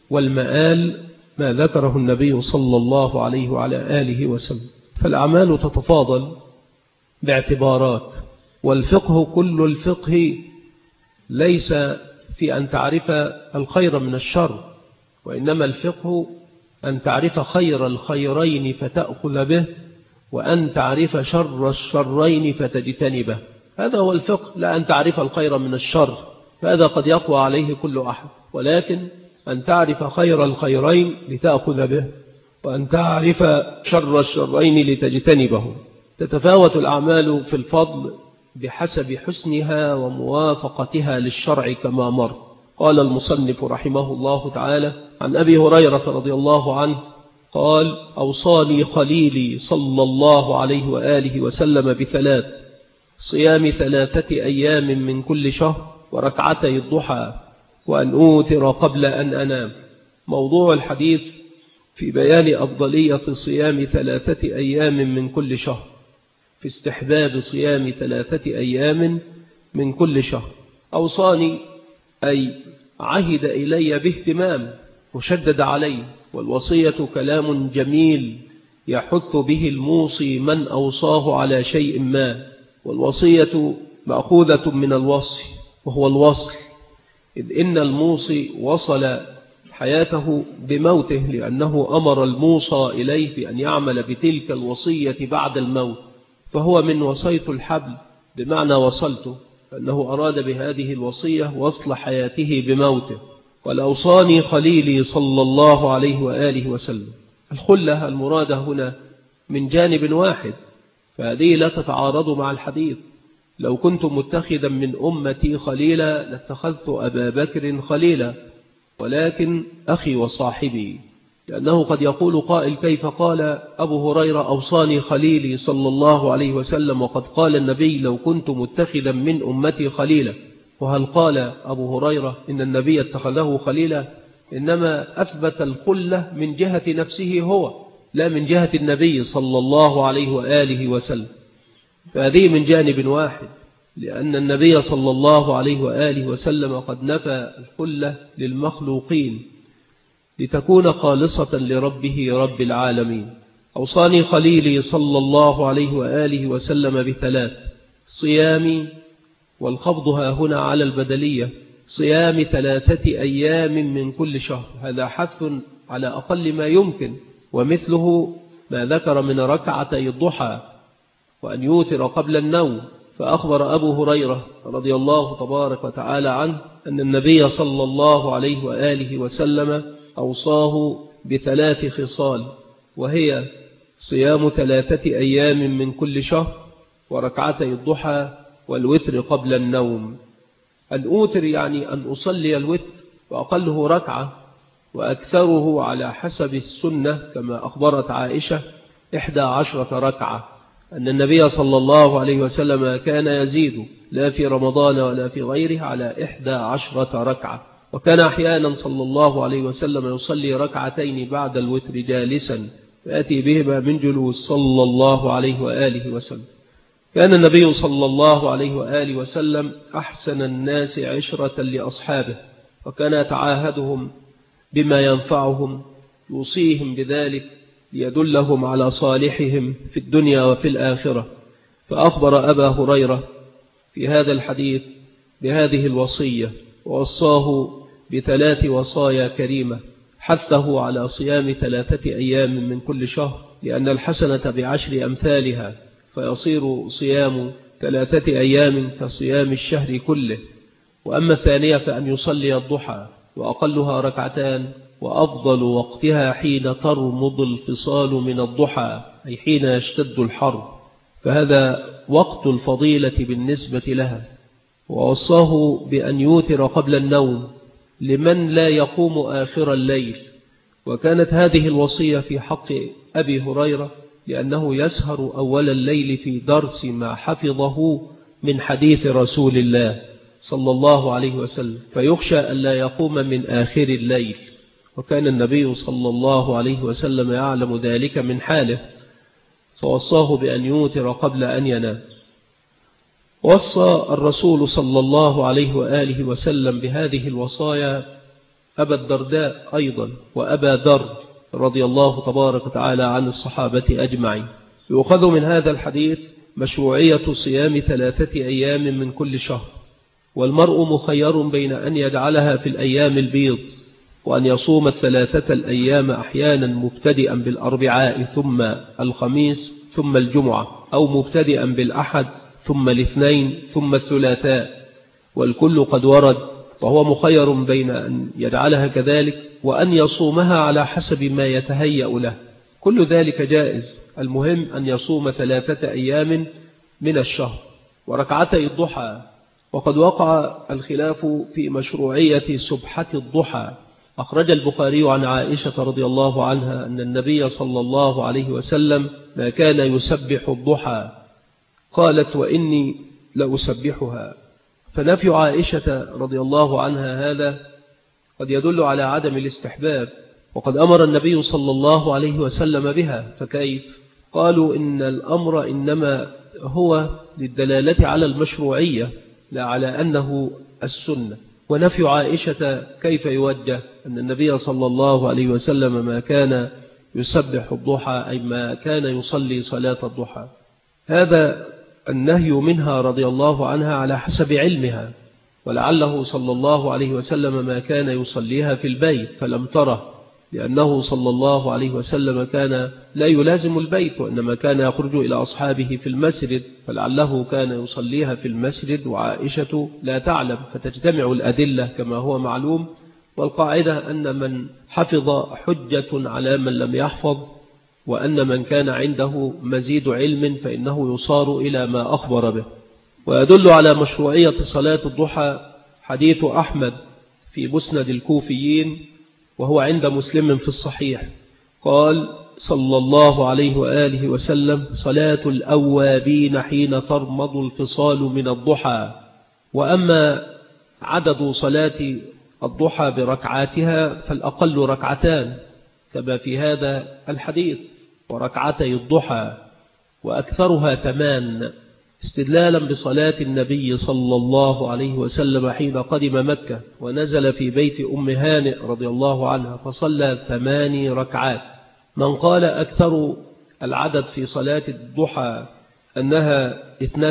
والمآل ما ذكره النبي صلى الله عليه وعلى آله وسلم. فالأعمال تتفاضل باعتبارات، والفقه كل الفقه ليس في أن تعرف الخير من الشر، وإنما الفقه أن تعرف خير الخيرين فتأخذ به، وأن تعرف شر الشرين فتجتنبه. هذا هو الفقه، لا أن تعرف الخير من الشر، فهذا قد يقوى عليه كل أحد، ولكن أن تعرف خير الخيرين لتأخذ به، وأن تعرف شر الشرين لتجتنبه. تتفاوت الأعمال في الفضل بحسب حسنها وموافقتها للشرع كما مر. قال المصنف رحمه الله تعالى عن أبي هريرة رضي الله عنه قال: أوصاني خليلي صلى الله عليه وآله وسلم بثلاث: صيام 3 أيام من كل شهر، وركعتي الضحى، وأن أوتر قبل أن أنام. موضوع الحديث في بيان أفضلية صيام 3 أيام من كل شهر، في استحباب صيام 3 أيام من كل شهر. أوصاني أي عهد إلي باهتمام وشدد علي، والوصية كلام جميل يحث به الموصي من أوصاه على شيء ما، والوصية مأخوذة من الوصي وهو الوصل، إذ إن الموصي وصل حياته بموته، لأنه أمر الموصى إليه بأن يعمل بتلك الوصية بعد الموت، فهو من وصيت الحبل بمعنى وصلته، أنه أراد بهذه الوصية وصل حياته بموته. والأوصاني خليلي صلى الله عليه وآله وسلم. الخلة المرادة هنا من جانب واحد، فهذه لا تتعارض مع الحديث. لو كنت متخذا من أمتي خليلا لاتخذت أبا بكر خليلا، ولكن أخي وصاحبي، لأنه قد يقول قائل: كيف قال أبو هريرة أوصاني خليلي صلى الله عليه وسلم وقد قال النبي لو كنت متخذا من أمتي خليلا؟ وهل قال أبو هريرة إن النبي اتخذه خليلا؟ إنما أثبت الخلة من جهة نفسه هو، لا من جهة النبي صلى الله عليه وآله وسلم. فهذه من جانب واحد، لأن النبي صلى الله عليه وآله وسلم قد نفى الخلة للمخلوقين لتكون خالصة لربه رب العالمين. أوصاني خليلي صلى الله عليه وآله وسلم بثلاث: صيامي، والخفض ها هنا على البدلية، صيام 3 أيام من كل شهر. هذا حث على أقل ما يمكن، ومثله ما ذكر من ركعتي الضحى، وأن يوتر قبل النوم. فأخبر أبو هريرة رضي الله تبارك وتعالى عنه أن النبي صلى الله عليه وآله وسلم أوصاه ب3 خصال، وهي صيام 3 أيام من كل شهر، وركعتي الضحى، والوتر قبل النوم. أن أوتر يعني أن أصلي الوتر، وأقله ركعة، وأكثره على حسب السنة كما أخبرت عائشة 11 ركعة، أن النبي صلى الله عليه وسلم كان يزيد لا في رمضان ولا في غيره على 11 ركعة، وكان أحيانا صلى الله عليه وسلم يصلي ركعتين بعد الوتر جالسا، فأتي بهما من جلوس صلى الله عليه وآله وسلم. كان النبي صلى الله عليه وآله وسلم أحسن الناس عشرة لأصحابه، وكان يتعاهدهم بما ينفعهم، يوصيهم بذلك ليدلهم على صالحهم في الدنيا وفي الآخرة. فأخبر أبا هريرة في هذا الحديث بهذه الوصية، ووصاه ب3 وصايا كريمة، حثه على صيام 3 أيام من كل شهر، لأن الحسنة ب10 أمثالها، فيصير صيام 3 أيام كصيام الشهر كله. وأما الثانية فأن يصلي الضحى، وأقلها 2 ركعتان، وأفضل وقتها حين ترمض الفصال من الضحى، أي حين يشتد الحر، فهذا وقت الفضيلة بالنسبة لها. ووصاه بأن يوتر قبل النوم لمن لا يقوم آخر الليل، وكانت هذه الوصية في حق أبي هريرة لأنه يسهر أول الليل في درس ما حفظه من حديث رسول الله صلى الله عليه وسلم، فيخشى أن لا يقوم من آخر الليل، وكان النبي صلى الله عليه وسلم يعلم ذلك من حاله، فوصاه بأن يوتر قبل أن ينام. وصى الرسول صلى الله عليه وآله وسلم بهذه الوصايا أبا الدرداء أيضا وأبا ذر رضي الله تبارك وتعالى عن الصحابة أجمعين. يؤخذ من هذا الحديث مشروعية صيام 3 أيام من كل شهر، والمرء مخير بين أن يجعلها في الأيام البيض، وأن يصوم 3 الأيام أحيانا مبتدئا بالأربعاء ثم الخميس ثم الجمعة، أو مبتدئا بالأحد ثم الاثنين ثم الثلاثاء، والكل قد ورد، فهو مخير بين أن يجعلها كذلك وأن يصومها على حسب ما يتهيأ له. كل ذلك جائز، المهم أن يصوم 3 أيام من الشهر. وركعتي الضحى، وقد وقع الخلاف في مشروعية سبحة الضحى. أخرج البخاري عن عائشة رضي الله عنها أن النبي صلى الله عليه وسلم ما كان يسبح الضحى، قالت وإني لأسبحها. فنفي عائشة رضي الله عنها هذا قد يدل على عدم الاستحباب، وقد أمر النبي صلى الله عليه وسلم بها، فكيف؟ قالوا إن الأمر إنما هو للدلالة على المشروعية لا على أنه السنة. ونفي عائشة كيف يوجه؟ أن النبي صلى الله عليه وسلم ما كان يسبح الضحى، أي ما كان يصلي صلاة الضحى. هذا النهي منها رضي الله عنها على حسب علمها، ولعله صلى الله عليه وسلم ما كان يصليها في البيت فلم تره، لأنه صلى الله عليه وسلم كان لا يلازم البيت، وإنما كان يخرج إلى أصحابه في المسجد، فلعله كان يصليها في المسجد وعائشة لا تعلم، فتجتمع الأدلة كما هو معلوم. والقاعدة أن من حفظ حجة على من لم يحفظ، وأن من كان عنده مزيد علم فإنه يصار إلى ما أخبر به. ويدل على مشروعية صلاة الضحى حديث أحمد في مسند الكوفيين، وهو عند مسلم في الصحيح، قال صلى الله عليه وآله وسلم: صلاة الأوابين حين ترمض الفصال من الضحى. وأما عدد صلاة الضحى بركعاتها فالأقل 2 كما في هذا الحديث، وركعتي الضحى، وأكثرها 8، استدلالا بصلاة النبي صلى الله عليه وسلم حين قدم مكة ونزل في بيت أم هانئ رضي الله عنها فصلى 8 ركعات. من قال أكثر العدد في صلاة الضحى أنها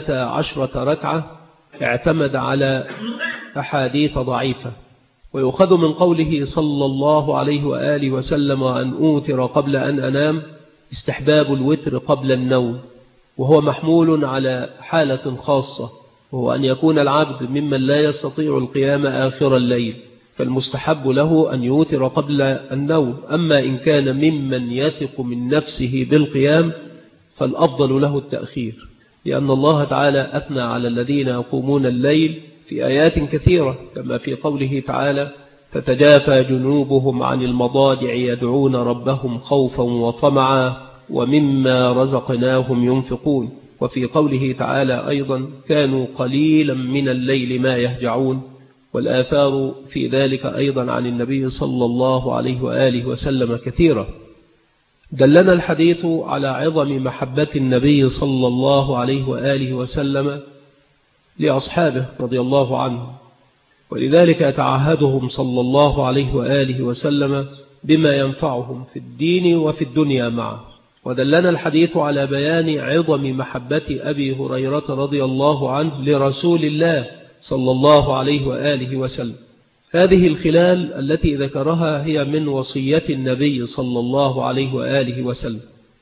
12 ركعة اعتمد على أحاديث ضعيفة. ويؤخذ من قوله صلى الله عليه وآله وسلم: أن أوتر قبل أن أنام، استحباب الوتر قبل النوم، وهو محمول على حالة خاصة، وهو أن يكون العبد ممن لا يستطيع القيام آخر الليل، فالمستحب له أن يوتر قبل النوم. أما إن كان ممن يثق من نفسه بالقيام فالأفضل له التأخير، لأن الله تعالى أثنى على الذين يقومون الليل في آيات كثيرة، كما في قوله تعالى: تتجافى جنوبهم عن المضاجع يدعون ربهم خوفا وطمعا ومما رزقناهم ينفقون. وفي قوله تعالى أيضا: كانوا قليلا من الليل ما يهجعون. والآثار في ذلك أيضا عن النبي صلى الله عليه وآله وسلم كثيرة. دلنا الحديث على عظم محبة النبي صلى الله عليه وآله وسلم لأصحابه رضي الله عنهم، ولذلك يتعهدهم صلى الله عليه وآله وسلم بما ينفعهم في الدين وفي الدنيا معه. ودلنا الحديث على بيان عظم محبة أبي هريرة رضي الله عنه لرسول الله صلى الله عليه وآله وسلم. هذه الخلال التي ذكرها هي من وصية النبي صلى الله عليه وآله وسلم،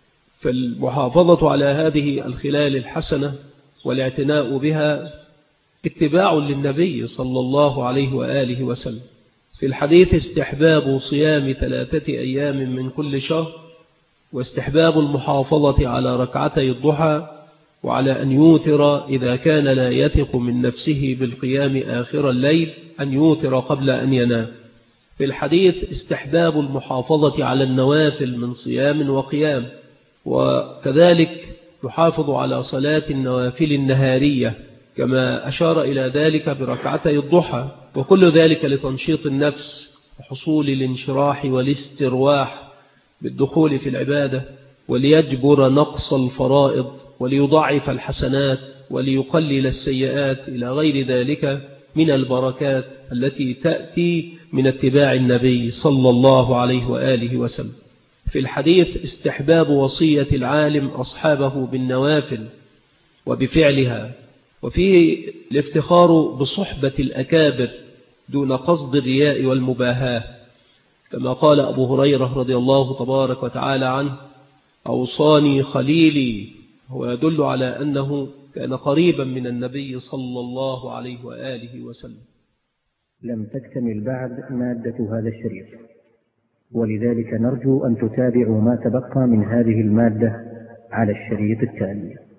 فالمحافظة على هذه الخلال الحسنة والاعتناء بها اتباع للنبي صلى الله عليه وآله وسلم. في الحديث استحباب صيام 3 أيام من كل شهر، واستحباب المحافظة على ركعتي الضحى، وعلى أن يوتر إذا كان لا يثق من نفسه بالقيام آخر الليل أن يوتر قبل أن ينام. في الحديث استحباب المحافظة على النوافل من صيام وقيام، وكذلك يحافظ على صلاة النوافل النهارية كما أشار إلى ذلك بركعتي الضحى، وكل ذلك لتنشيط النفس وحصول الانشراح والاسترواح بالدخول في العبادة، وليجبر نقص الفرائض، وليضعف الحسنات، وليقلل السيئات، إلى غير ذلك من البركات التي تأتي من اتباع النبي صلى الله عليه وآله وسلم. في الحديث استحباب وصية العالم أصحابه بالنوافل وبفعلها، وفيه الافتخار بصحبة الأكابر دون قصد الرياء والمباهاة، كما قال أبو هريرة رضي الله تبارك وتعالى عنه: أوصاني خليلي. هو يدل على أنه كان قريبا من النبي صلى الله عليه وآله وسلم. لم تكتمل بعد مادة هذا الشريط، ولذلك نرجو أن تتابعوا ما تبقى من هذه المادة على الشريط التالي.